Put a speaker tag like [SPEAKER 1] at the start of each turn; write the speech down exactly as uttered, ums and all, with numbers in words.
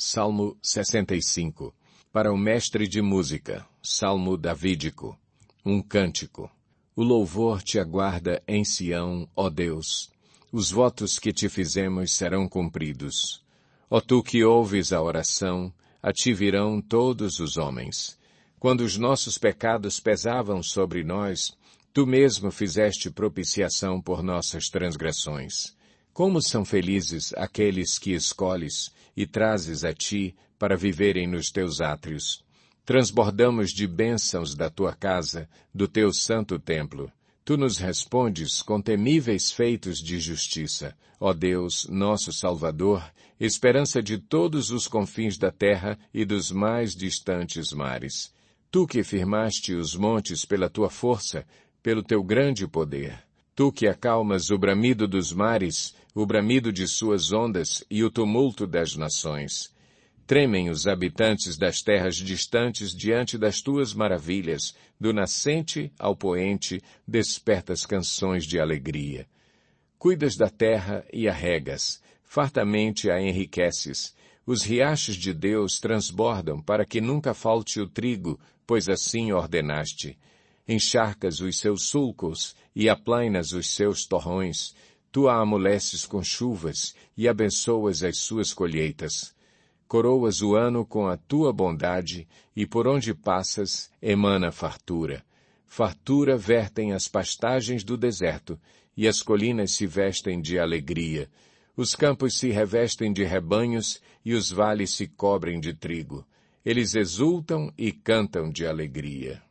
[SPEAKER 1] Salmo sessenta e cinco. Para o mestre de música, Salmo davídico. Um cântico. O louvor te aguarda em Sião, ó Deus. Os votos que te fizemos serão cumpridos. Ó tu que ouves a oração, a ti virão todos os homens. Quando os nossos pecados pesavam sobre nós, tu mesmo fizeste propiciação por nossas transgressões. Como são felizes aqueles que escolhes e trazes a ti para viverem nos teus átrios. Transbordamos de bênçãos da tua casa, do teu santo templo. Tu nos respondes com temíveis feitos de justiça. Ó Deus, nosso Salvador, esperança de todos os confins da terra e dos mais distantes mares. Tu que firmaste os montes pela tua força, pelo teu grande poder. Tu que acalmas o bramido dos mares, o bramido de suas ondas e o tumulto das nações. Tremem os habitantes das terras distantes diante das tuas maravilhas, do nascente ao poente, despertas canções de alegria. Cuidas da terra e a regas, fartamente a enriqueces. Os riachos de Deus transbordam para que nunca falte o trigo, pois assim ordenaste. Encharcas os seus sulcos e aplainas os seus torrões. Tu a amoleces com chuvas e abençoas as suas colheitas. Coroas o ano com a tua bondade e por onde passas emana fartura. Fartura vertem as pastagens do deserto e as colinas se vestem de alegria. Os campos se revestem de rebanhos e os vales se cobrem de trigo. Eles exultam e cantam de alegria.